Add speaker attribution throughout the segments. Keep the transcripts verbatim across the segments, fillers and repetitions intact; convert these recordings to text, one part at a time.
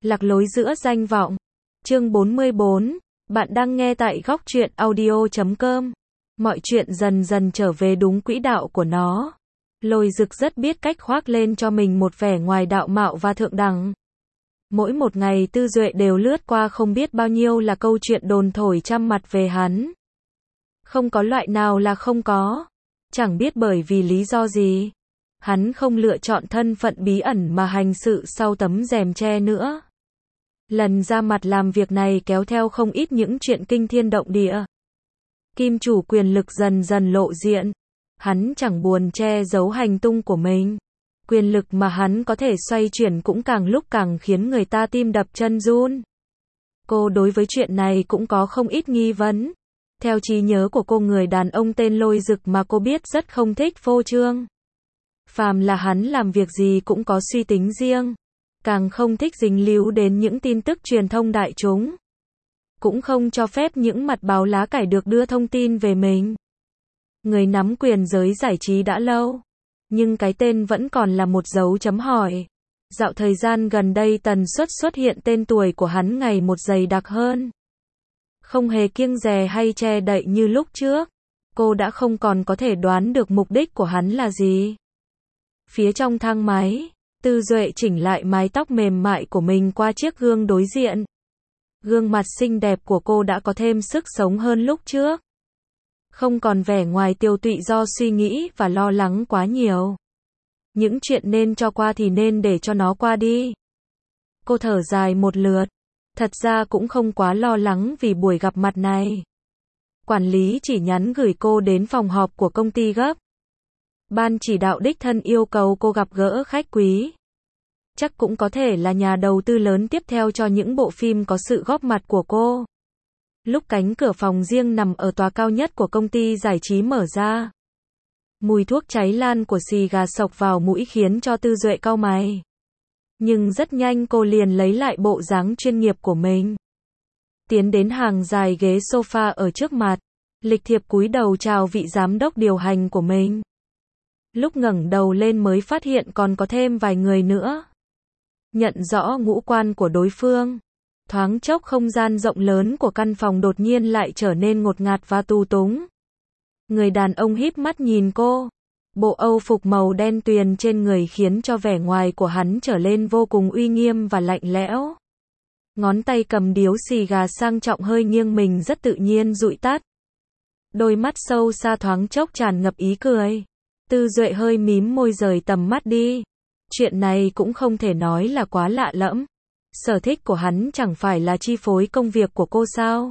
Speaker 1: Lạc lối giữa danh vọng. Chương bốn mươi bốn. Bạn đang nghe tại góc truyện audio chấm com. Mọi chuyện dần dần trở về đúng quỹ đạo của nó. Lôi Dực rất biết cách khoác lên cho mình một vẻ ngoài đạo mạo và thượng đẳng. Mỗi một ngày Tư Duệ đều lướt qua không biết bao nhiêu là câu chuyện đồn thổi trăm mặt về hắn. Không có loại nào là không có. Chẳng biết bởi vì lý do gì. Hắn không lựa chọn thân phận bí ẩn mà hành sự sau tấm rèm che nữa. Lần ra mặt làm việc này kéo theo không ít những chuyện kinh thiên động địa. Kim chủ quyền lực dần dần lộ diện. Hắn chẳng buồn che giấu hành tung của mình. Quyền lực mà hắn có thể xoay chuyển cũng càng lúc càng khiến người ta tim đập chân run. Cô đối với chuyện này cũng có không ít nghi vấn. Theo trí nhớ của cô, người đàn ông tên Lôi Dực mà cô biết rất không thích phô trương. Phàm là hắn làm việc gì cũng có suy tính riêng. Càng không thích dính líu đến những tin tức truyền thông đại chúng. Cũng không cho phép những mặt báo lá cải được đưa thông tin về mình. Người nắm quyền giới giải trí đã lâu. Nhưng cái tên vẫn còn là một dấu chấm hỏi. Dạo thời gian gần đây tần suất xuất hiện tên tuổi của hắn ngày một dày đặc hơn. Không hề kiêng dè hay che đậy như lúc trước. Cô đã không còn có thể đoán được mục đích của hắn là gì. Phía trong thang máy, Tư Duệ chỉnh lại mái tóc mềm mại của mình qua chiếc gương đối diện. Gương mặt xinh đẹp của cô đã có thêm sức sống hơn lúc trước. Không còn vẻ ngoài tiêu tụy do suy nghĩ và lo lắng quá nhiều. Những chuyện nên cho qua thì nên để cho nó qua đi. Cô thở dài một lượt. Thật ra cũng không quá lo lắng vì buổi gặp mặt này. Quản lý chỉ nhắn gửi cô đến phòng họp của công ty gấp. Ban chỉ đạo đích thân yêu cầu cô gặp gỡ khách quý. Chắc cũng có thể là nhà đầu tư lớn tiếp theo cho những bộ phim có sự góp mặt của cô. Lúc cánh cửa phòng riêng nằm ở tòa cao nhất của công ty giải trí mở ra. Mùi thuốc cháy lan của xì gà sộc vào mũi khiến cho Tư Duệ cau mày. Nhưng rất nhanh cô liền lấy lại bộ dáng chuyên nghiệp của mình. Tiến đến hàng dài ghế sofa ở trước mặt. Lịch thiệp cúi đầu chào vị giám đốc điều hành của mình. Lúc ngẩng đầu lên mới phát hiện còn có thêm vài người nữa. Nhận rõ ngũ quan của đối phương. Thoáng chốc không gian rộng lớn của căn phòng đột nhiên lại trở nên ngột ngạt và tù túng. Người đàn ông híp mắt nhìn cô. Bộ âu phục màu đen tuyền trên người khiến cho vẻ ngoài của hắn trở lên vô cùng uy nghiêm và lạnh lẽo. Ngón tay cầm điếu xì gà sang trọng hơi nghiêng mình rất tự nhiên dụi tắt. Đôi mắt sâu xa thoáng chốc tràn ngập ý cười. Tư Duệ hơi mím môi rời tầm mắt đi. Chuyện này cũng không thể nói là quá lạ lẫm. Sở thích của hắn chẳng phải là chi phối công việc của cô sao?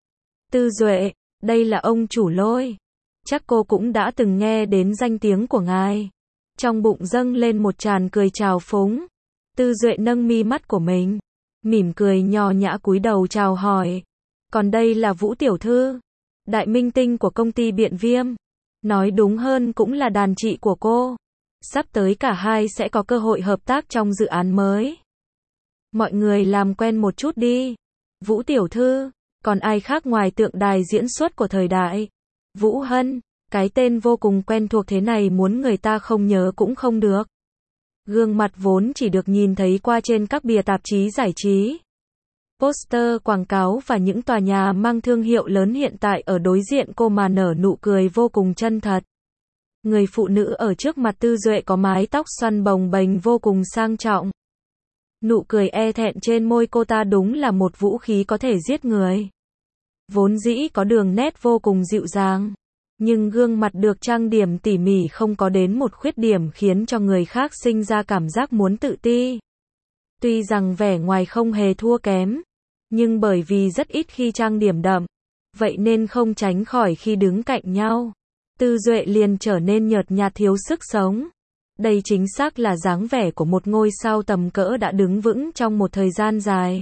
Speaker 1: Tư Duệ, đây là ông chủ Lôi. Chắc cô cũng đã từng nghe đến danh tiếng của ngài. Trong bụng dâng lên một tràn cười trào phúng. Tư Duệ nâng mi mắt của mình. Mỉm cười nho nhã cúi đầu chào hỏi. Còn đây là Vũ tiểu thư. Đại minh tinh của công ty Biện Viêm. Nói đúng hơn cũng là đàn chị của cô. Sắp tới cả hai sẽ có cơ hội hợp tác trong dự án mới. Mọi người làm quen một chút đi. Vũ tiểu thư, còn ai khác ngoài tượng đài diễn xuất của thời đại. Vũ Hân, cái tên vô cùng quen thuộc thế này muốn người ta không nhớ cũng không được. Gương mặt vốn chỉ được nhìn thấy qua trên các bìa tạp chí giải trí. Poster quảng cáo và những tòa nhà mang thương hiệu lớn hiện tại ở đối diện cô mà nở nụ cười vô cùng chân thật. Người phụ nữ ở trước mặt Tư Duệ có mái tóc xoăn bồng bềnh vô cùng sang trọng. Nụ cười e thẹn trên môi cô ta đúng là một vũ khí có thể giết người. Vốn dĩ có đường nét vô cùng dịu dàng. Nhưng gương mặt được trang điểm tỉ mỉ không có đến một khuyết điểm khiến cho người khác sinh ra cảm giác muốn tự ti. Tuy rằng vẻ ngoài không hề thua kém. Nhưng bởi vì rất ít khi trang điểm đậm. Vậy nên không tránh khỏi khi đứng cạnh nhau. Tư Duệ liền trở nên nhợt nhạt thiếu sức sống. Đây chính xác là dáng vẻ của một ngôi sao tầm cỡ đã đứng vững trong một thời gian dài.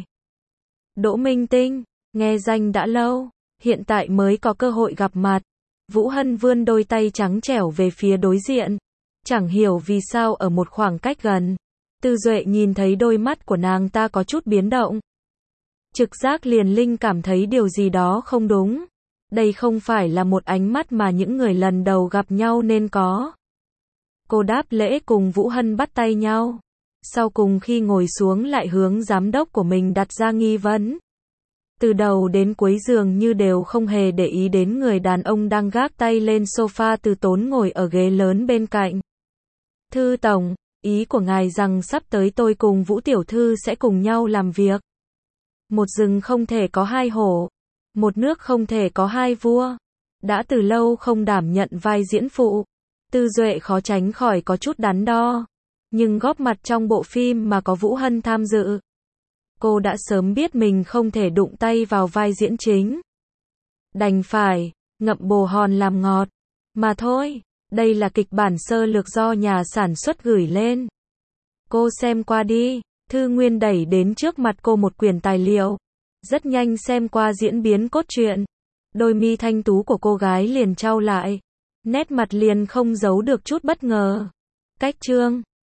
Speaker 1: Đỗ Minh Tinh, nghe danh đã lâu, hiện tại mới có cơ hội gặp mặt. Vũ Hân vươn đôi tay trắng trẻo về phía đối diện. Chẳng hiểu vì sao ở một khoảng cách gần, Tư Duệ nhìn thấy đôi mắt của nàng ta có chút biến động. Trực giác liền linh cảm thấy điều gì đó không đúng. Đây không phải là một ánh mắt mà những người lần đầu gặp nhau nên có. Cô đáp lễ cùng Vũ Hân bắt tay nhau. sau cùng khi ngồi xuống lại hướng giám đốc của mình đặt ra nghi vấn. Từ đầu đến cuối dường như đều không hề để ý đến người đàn ông đang gác tay lên sofa Từ Tốn ngồi ở ghế lớn bên cạnh. Thư tổng, ý của ngài rằng sắp tới tôi cùng Vũ tiểu thư sẽ cùng nhau làm việc. Một rừng không thể có hai hổ, một nước không thể có hai vua. Đã từ lâu không đảm nhận vai diễn phụ, Tư Duệ khó tránh khỏi có chút đắn đo. Nhưng góp mặt trong bộ phim mà có Vũ Hân tham dự, cô đã sớm biết mình không thể đụng tay vào vai diễn chính. Đành phải ngậm bồ hòn làm ngọt mà thôi. Đây là kịch bản sơ lược do nhà sản xuất gửi lên. Cô xem qua đi. Thư Nguyên đẩy đến trước mặt cô một quyển tài liệu. Rất nhanh xem qua diễn biến cốt truyện, đôi mi thanh tú của cô gái liền chau lại, nét mặt liền không giấu được chút bất ngờ. Cách chương